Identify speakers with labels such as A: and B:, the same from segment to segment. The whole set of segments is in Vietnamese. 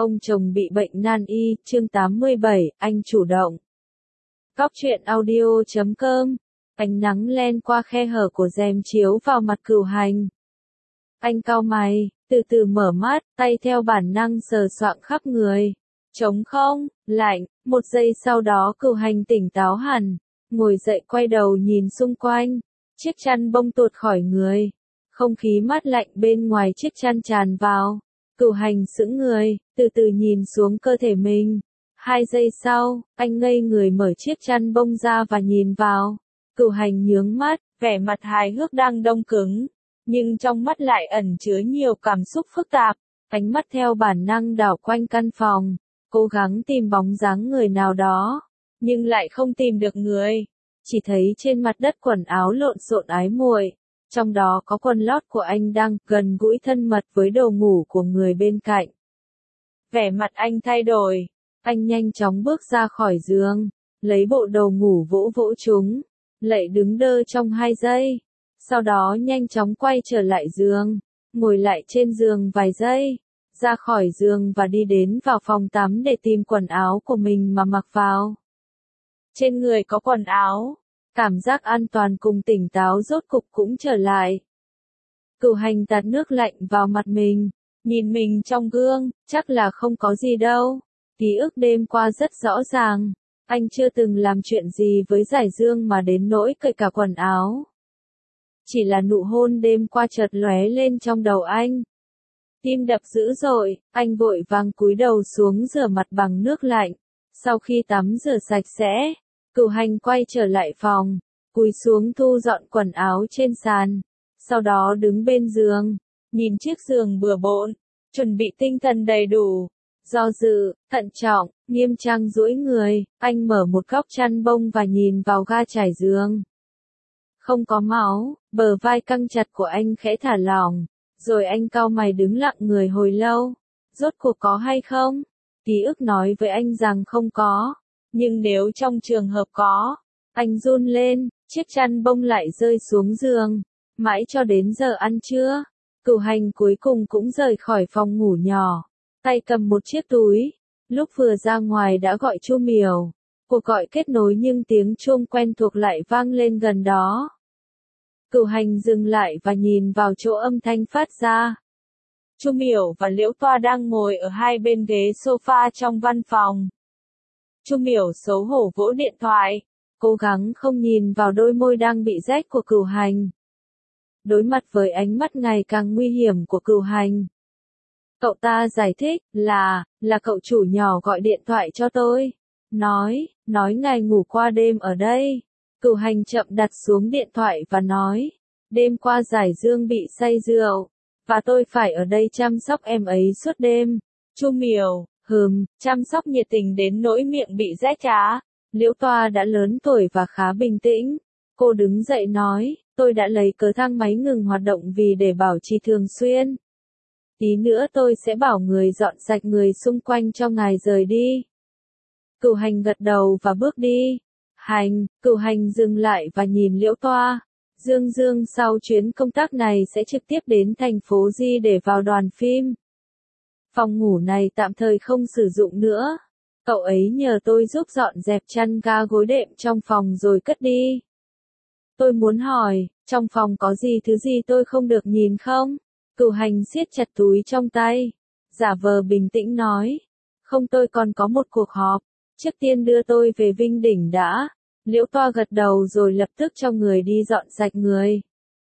A: Ông chồng bị bệnh nan y, chương 87, anh chủ động. Cóc truyện audio.com. Ánh nắng len qua khe hở của rèm chiếu vào mặt Cửu Hành. Anh cau mày, từ từ mở mắt, tay theo bản năng sờ soạng khắp người. Trống không, lạnh, một giây sau đó Cửu Hành tỉnh táo hẳn, ngồi dậy quay đầu nhìn xung quanh. Chiếc chăn bông tuột khỏi người. Không khí mát lạnh bên ngoài chiếc chăn tràn vào. Cửu Hành sững người, từ từ nhìn xuống cơ thể mình. 2 giây sau, anh ngây người mở chiếc chăn bông ra và nhìn vào. Cửu Hành nhướng mắt, vẻ mặt hài hước đang đông cứng, nhưng trong mắt lại ẩn chứa nhiều cảm xúc phức tạp. Ánh mắt theo bản năng đảo quanh căn phòng, cố gắng tìm bóng dáng người nào đó, nhưng lại không tìm được người. Chỉ thấy trên mặt đất quần áo lộn xộn ái muội. Trong đó có quần lót của anh đang gần gũi thân mật với đồ ngủ của người bên cạnh. Vẻ mặt anh thay đổi, anh nhanh chóng bước ra khỏi giường, lấy bộ đồ ngủ vỗ vỗ chúng, lại đứng đơ trong 2 giây. Sau đó nhanh chóng quay trở lại giường, ngồi lại trên giường vài giây, ra khỏi giường và đi đến vào phòng tắm để tìm quần áo của mình mà mặc vào. Trên người có quần áo. Cảm giác an toàn cùng tỉnh táo rốt cục cũng trở lại. Cửu Hành tạt nước lạnh vào mặt mình, nhìn mình trong gương, chắc là không có gì đâu. Ký ức đêm qua rất rõ ràng, anh chưa từng làm chuyện gì với Giải Dương mà đến nỗi cởi cả quần áo. Chỉ là nụ hôn đêm qua chợt lóe lên trong đầu anh. Tim đập dữ dội, anh vội vàng cúi đầu xuống rửa mặt bằng nước lạnh. Sau khi tắm rửa sạch sẽ, Cửu Hành quay trở lại phòng, cúi xuống thu dọn quần áo trên sàn, sau đó đứng bên giường, nhìn chiếc giường bừa bộn, chuẩn bị tinh thần đầy đủ. Do dự, thận trọng, nghiêm trang duỗi người, anh mở một góc chăn bông và nhìn vào ga trải giường. Không có máu, bờ vai căng chặt của anh khẽ thả lỏng, rồi anh cau mày đứng lặng người hồi lâu. Rốt cuộc có hay không? Ký ức nói với anh rằng không có. Nhưng nếu trong trường hợp có, anh run lên, chiếc chăn bông lại rơi xuống giường. Mãi cho đến giờ ăn trưa, Cửu Hành cuối cùng cũng rời khỏi phòng ngủ nhỏ, tay cầm một chiếc túi. Lúc vừa ra ngoài đã gọi Chu Miểu. Cuộc gọi kết nối nhưng tiếng chuông quen thuộc lại vang lên gần đó. Cửu Hành dừng lại và nhìn vào chỗ âm thanh phát ra. Chu Miểu và Liễu Toa đang ngồi ở hai bên ghế sofa trong văn phòng. Chu Miểu xấu hổ vỗ điện thoại, cố gắng không nhìn vào đôi môi đang bị rách của Cửu Hành. Đối mặt với ánh mắt ngày càng nguy hiểm của Cửu Hành, cậu ta giải thích, là cậu chủ nhỏ gọi điện thoại cho tôi. Nói ngài ngủ qua đêm ở đây. Cửu Hành chậm đặt xuống điện thoại và nói, đêm qua Giải Dương bị say rượu, và tôi phải ở đây chăm sóc em ấy suốt đêm. Chu Miểu, chăm sóc nhiệt tình đến nỗi miệng bị rách á. Liễu Toa đã lớn tuổi và khá bình tĩnh. Cô đứng dậy nói, tôi đã lấy cớ thang máy ngừng hoạt động vì để bảo trì thường xuyên. Tí nữa tôi sẽ bảo người dọn sạch người xung quanh cho ngài rời đi. Cửu Hành gật đầu và bước đi. Cửu Hành dừng lại và nhìn Liễu Toa. Dương sau chuyến công tác này sẽ trực tiếp đến thành phố Di để vào đoàn phim. Phòng ngủ này tạm thời không sử dụng nữa. Cậu ấy nhờ tôi giúp dọn dẹp chăn ga gối đệm trong phòng rồi cất đi. Tôi muốn hỏi, trong phòng có thứ gì tôi không được nhìn không? Cửu Hành siết chặt túi trong tay, giả vờ bình tĩnh nói. Không, tôi còn có một cuộc họp. Trước tiên đưa tôi về Vinh Đỉnh đã. Liễu Toa gật đầu rồi lập tức cho người đi dọn sạch người.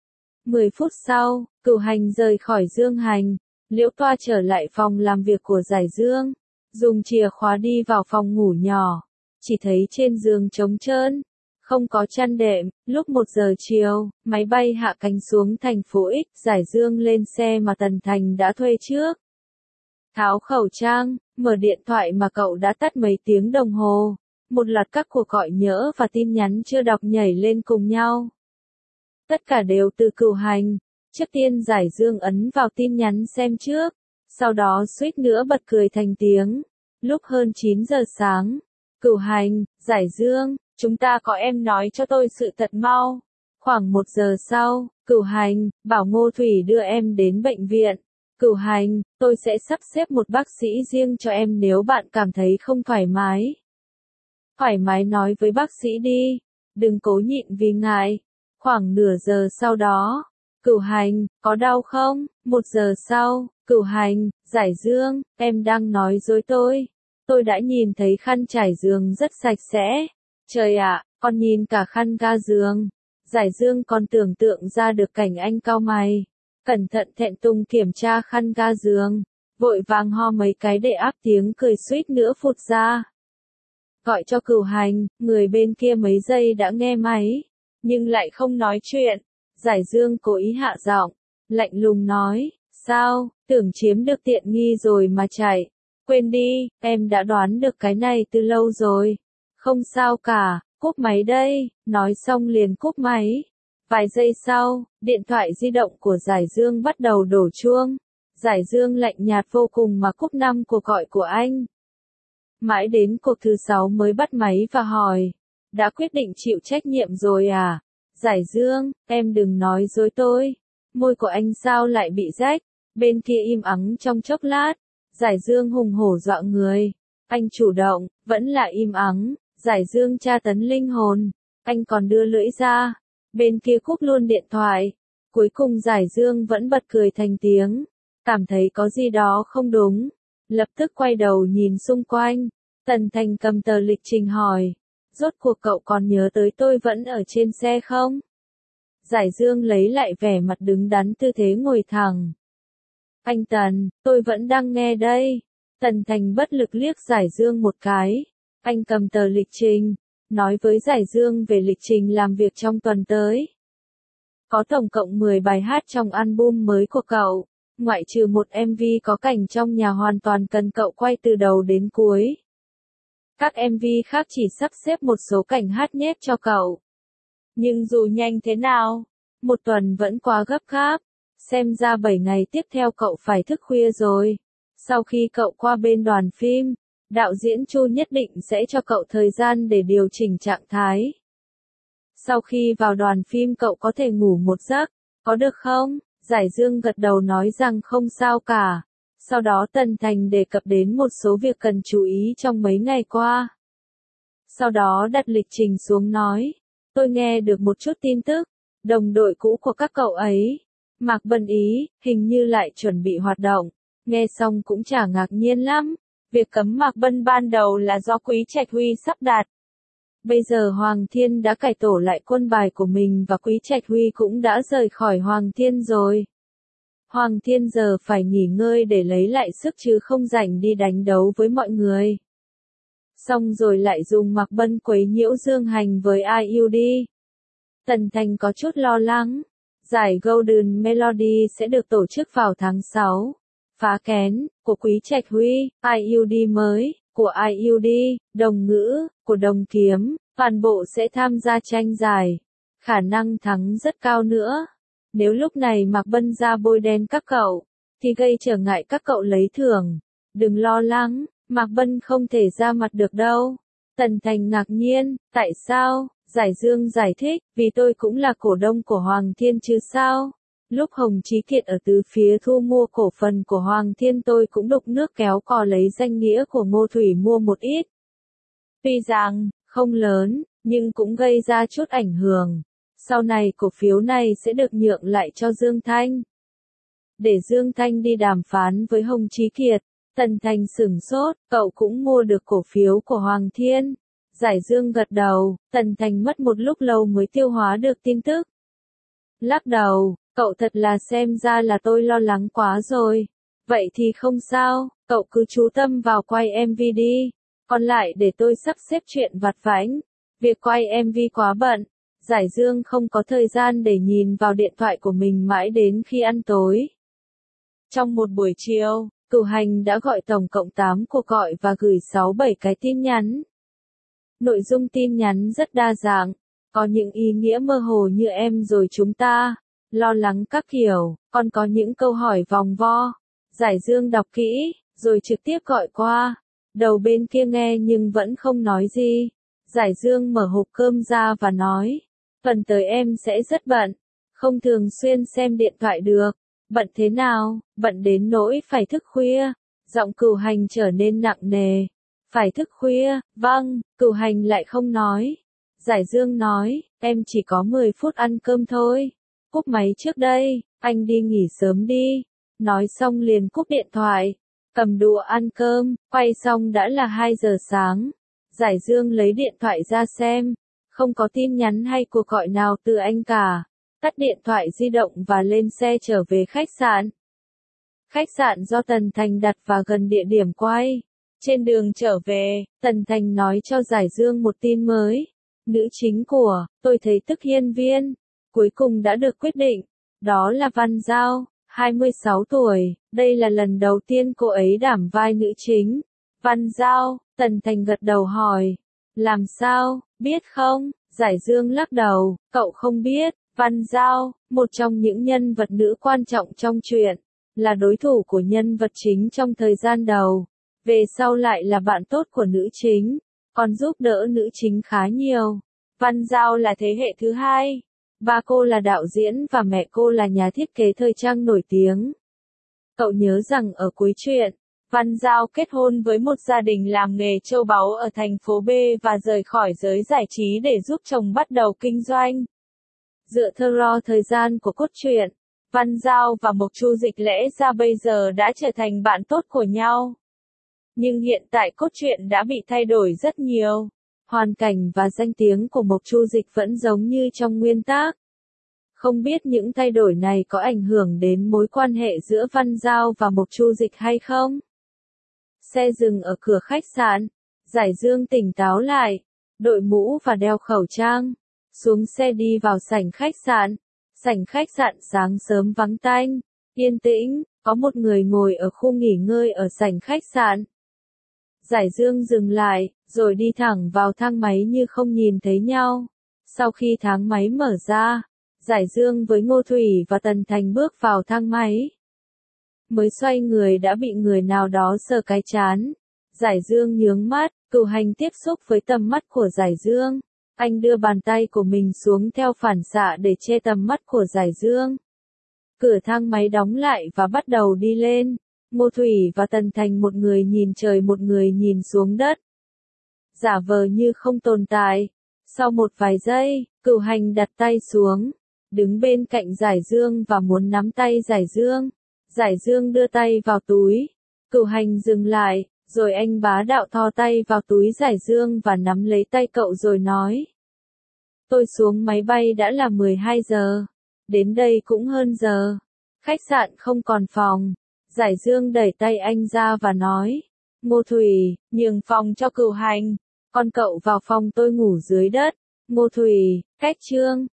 A: 10 phút sau, Cửu Hành rời khỏi Dương Hành. Liễu Toa trở lại phòng làm việc của Giải Dương, dùng chìa khóa đi vào phòng ngủ nhỏ, chỉ thấy trên giường trống trơn, không có chăn đệm. Lúc 1 giờ chiều, máy bay hạ cánh xuống thành phố X, Giải Dương lên xe mà Tần Thành đã thuê trước. Tháo khẩu trang, mở điện thoại mà cậu đã tắt mấy tiếng đồng hồ, một loạt các cuộc gọi nhỡ và tin nhắn chưa đọc nhảy lên cùng nhau. Tất cả đều từ Cửu Hành. Trước tiên Giải Dương ấn vào tin nhắn xem trước, sau đó suýt nữa bật cười thành tiếng. Lúc hơn 9 giờ sáng, Cửu Hành, Giải Dương, chúng ta có em nói cho tôi sự thật mau. Khoảng 1 giờ sau, Cửu Hành, bảo Ngô Thủy đưa em đến bệnh viện. Cửu Hành, tôi sẽ sắp xếp một bác sĩ riêng cho em nếu bạn cảm thấy không thoải mái. Thoải mái nói với bác sĩ đi, đừng cố nhịn vì ngại. Khoảng nửa giờ sau đó, Cửu Hành, có đau không? 1 giờ sau, Cửu Hành, Giải Dương, em đang nói dối tôi. Tôi đã nhìn thấy khăn trải giường rất sạch sẽ. Trời ạ, con nhìn cả khăn ga giường. Giải Dương còn tưởng tượng ra được cảnh anh cau mày. Cẩn thận thẹn thùng kiểm tra khăn ga giường. Vội vàng ho mấy cái để áp tiếng cười suýt nữa phụt ra. Gọi cho Cửu Hành, người bên kia mấy giây đã nghe máy, nhưng lại không nói chuyện. Giải Dương cố ý hạ giọng, lạnh lùng nói, sao, tưởng chiếm được tiện nghi rồi mà chạy. Quên đi, em đã đoán được cái này từ lâu rồi. Không sao cả, cúp máy đây, nói xong liền cúp máy. Vài giây sau, điện thoại di động của Giải Dương bắt đầu đổ chuông. Giải Dương lạnh nhạt vô cùng mà cúp 5 cuộc gọi của anh. Mãi đến cuộc thứ 6 mới bắt máy và hỏi, đã quyết định chịu trách nhiệm rồi à? Giải Dương, em đừng nói dối tôi. Môi của anh sao lại bị rách? Bên kia im ắng trong chốc lát. Giải Dương hùng hổ dọa người. Anh chủ động, vẫn là im ắng. Giải Dương tra tấn linh hồn. Anh còn đưa lưỡi ra. Bên kia cúp luôn điện thoại. Cuối cùng Giải Dương vẫn bật cười thành tiếng. Cảm thấy có gì đó không đúng. Lập tức quay đầu nhìn xung quanh. Tần Thành cầm tờ lịch trình hỏi. Rốt cuộc cậu còn nhớ tới tôi vẫn ở trên xe không? Giải Dương lấy lại vẻ mặt đứng đắn tư thế ngồi thẳng. Anh Tần, tôi vẫn đang nghe đây. Tần Thành bất lực liếc Giải Dương một cái. Anh cầm tờ lịch trình, nói với Giải Dương về lịch trình làm việc trong tuần tới. Có tổng cộng 10 bài hát trong album mới của cậu, ngoại trừ một MV có cảnh trong nhà hoàn toàn cần cậu quay từ đầu đến cuối. Các MV khác chỉ sắp xếp một số cảnh hát nhét cho cậu. Nhưng dù nhanh thế nào, 1 tuần vẫn quá gấp gáp. Xem ra 7 ngày tiếp theo cậu phải thức khuya rồi. Sau khi cậu qua bên đoàn phim, đạo diễn Chu nhất định sẽ cho cậu thời gian để điều chỉnh trạng thái. Sau khi vào đoàn phim cậu có thể ngủ một giấc, có được không? Giải Dương gật đầu nói rằng không sao cả. Sau đó Tần Thành đề cập đến một số việc cần chú ý trong mấy ngày qua. Sau đó đặt lịch trình xuống nói, tôi nghe được một chút tin tức, đồng đội cũ của các cậu ấy, Mạc Bân Ý, hình như lại chuẩn bị hoạt động. Nghe xong cũng chả ngạc nhiên lắm, việc cấm Mạc Bân ban đầu là do Quý Trạch Huy sắp đặt. Bây giờ Hoàng Thiên đã cải tổ lại quân bài của mình và Quý Trạch Huy cũng đã rời khỏi Hoàng Thiên rồi. Hoàng Thiên giờ phải nghỉ ngơi để lấy lại sức chứ không rảnh đi đánh đấu với mọi người. Xong rồi lại dùng Mạc Bân quấy nhiễu Dương Hành với IUD. Tần Thành có chút lo lắng. Giải Golden Melody sẽ được tổ chức vào tháng 6. Phá Kén, của Quý Trạch Huy, IUD mới, của IUD, Đồng Ngữ, của Đồng Kiếm, toàn bộ sẽ tham gia tranh giải. Khả năng thắng rất cao nữa. Nếu lúc này Mạc Bân ra bôi đen các cậu, thì gây trở ngại các cậu lấy thưởng. Đừng lo lắng, Mạc Bân không thể ra mặt được đâu. Tần Thành ngạc nhiên, tại sao? Giải Dương giải thích, vì tôi cũng là cổ đông của Hoàng Thiên chứ sao? Lúc Hồng Chí Kiệt ở từ phía thu mua cổ phần của Hoàng Thiên tôi cũng đục nước kéo cò lấy danh nghĩa của Ngô Thủy mua một ít. Tuy rằng, không lớn, nhưng cũng gây ra chút ảnh hưởng. Sau này cổ phiếu này sẽ được nhượng lại cho Dương Thanh. Để Dương Thanh đi đàm phán với Hồng Chí Kiệt, Tần Thành sửng sốt, cậu cũng mua được cổ phiếu của Hoàng Thiên. Giải Dương gật đầu, Tần Thành mất một lúc lâu mới tiêu hóa được tin tức. Lắc đầu, cậu thật là xem ra là tôi lo lắng quá rồi. Vậy thì không sao, cậu cứ chú tâm vào quay MV đi. Còn lại để tôi sắp xếp chuyện vặt vãnh. Việc quay MV quá bận. Giải Dương không có thời gian để nhìn vào điện thoại của mình mãi đến khi ăn tối. Trong một buổi chiều, Cửu Hành đã gọi tổng cộng 8 cuộc gọi và gửi 6-7 cái tin nhắn. Nội dung tin nhắn rất đa dạng, có những ý nghĩa mơ hồ như em rồi chúng ta, lo lắng các kiểu, còn có những câu hỏi vòng vo. Giải Dương đọc kỹ, rồi trực tiếp gọi qua. Đầu bên kia nghe nhưng vẫn không nói gì. Giải Dương mở hộp cơm ra và nói, tuần tới em sẽ rất bận, không thường xuyên xem điện thoại được. Bận thế nào, bận đến nỗi phải thức khuya. Giọng Cửu Hành trở nên nặng nề. Phải thức khuya, vâng, Cửu Hành lại không nói. Giải Dương nói, em chỉ có 10 phút ăn cơm thôi. Cúp máy trước đây, anh đi nghỉ sớm đi. Nói xong liền cúp điện thoại. Cầm đũa ăn cơm, quay xong đã là 2 giờ sáng. Giải Dương lấy điện thoại ra xem. Không có tin nhắn hay cuộc gọi nào từ anh cả. Tắt điện thoại di động và lên xe trở về khách sạn. Khách sạn do Tần Thành đặt và gần địa điểm quay. Trên đường trở về, Tần Thành nói cho Giải Dương một tin mới. Nữ chính của Tôi Thấy Tức Hiên Viên cuối cùng đã được quyết định. Đó là Văn Giao, 26 tuổi. Đây là lần đầu tiên cô ấy đảm vai nữ chính. Văn Giao, Tần Thành gật đầu hỏi. Làm sao, biết không? Giải Dương lắc đầu, cậu không biết. Văn Giao, một trong những nhân vật nữ quan trọng trong truyện, là đối thủ của nhân vật chính trong thời gian đầu. Về sau lại là bạn tốt của nữ chính, còn giúp đỡ nữ chính khá nhiều. Văn Giao là thế hệ thứ hai. Ba cô là đạo diễn và mẹ cô là nhà thiết kế thời trang nổi tiếng. Cậu nhớ rằng ở cuối truyện, Văn Giao kết hôn với một gia đình làm nghề châu báu ở thành phố B và rời khỏi giới giải trí để giúp chồng bắt đầu kinh doanh. Dựa theo thời gian của cốt truyện, Văn Giao và Mộc Chu Dịch lẽ ra bây giờ đã trở thành bạn tốt của nhau. Nhưng hiện tại cốt truyện đã bị thay đổi rất nhiều. Hoàn cảnh và danh tiếng của Mộc Chu Dịch vẫn giống như trong nguyên tác. Không biết những thay đổi này có ảnh hưởng đến mối quan hệ giữa Văn Giao và Mộc Chu Dịch hay không? Xe dừng ở cửa khách sạn. Giải Dương tỉnh táo lại, đội mũ và đeo khẩu trang. Xuống xe đi vào sảnh khách sạn. Sảnh khách sạn sáng sớm vắng tanh, yên tĩnh, có một người ngồi ở khu nghỉ ngơi ở sảnh khách sạn. Giải Dương dừng lại, rồi đi thẳng vào thang máy như không nhìn thấy nhau. Sau khi thang máy mở ra, Giải Dương với Ngô Thủy và Tần Thành bước vào thang máy. Mới xoay người đã bị người nào đó sờ cái trán. Giải Dương nhướng mắt, Cửu Hành tiếp xúc với tầm mắt của Giải Dương. Anh đưa bàn tay của mình xuống theo phản xạ để che tầm mắt của Giải Dương. Cửa thang máy đóng lại và bắt đầu đi lên. Ngô Thủy và Tần Thành một người nhìn trời một người nhìn xuống đất. Giả vờ như không tồn tại. Sau một vài giây, Cửu Hành đặt tay xuống, đứng bên cạnh Giải Dương và muốn nắm tay Giải Dương. Giải Dương đưa tay vào túi. Cửu Hành dừng lại, rồi anh bá đạo thò tay vào túi Giải Dương và nắm lấy tay cậu rồi nói. Tôi xuống máy bay đã là 12 giờ. Đến đây cũng hơn giờ. Khách sạn không còn phòng. Giải Dương đẩy tay anh ra và nói. Ngô Thủy, nhường phòng cho Cửu Hành. Con cậu vào phòng tôi ngủ dưới đất. Ngô Thủy, cách chương.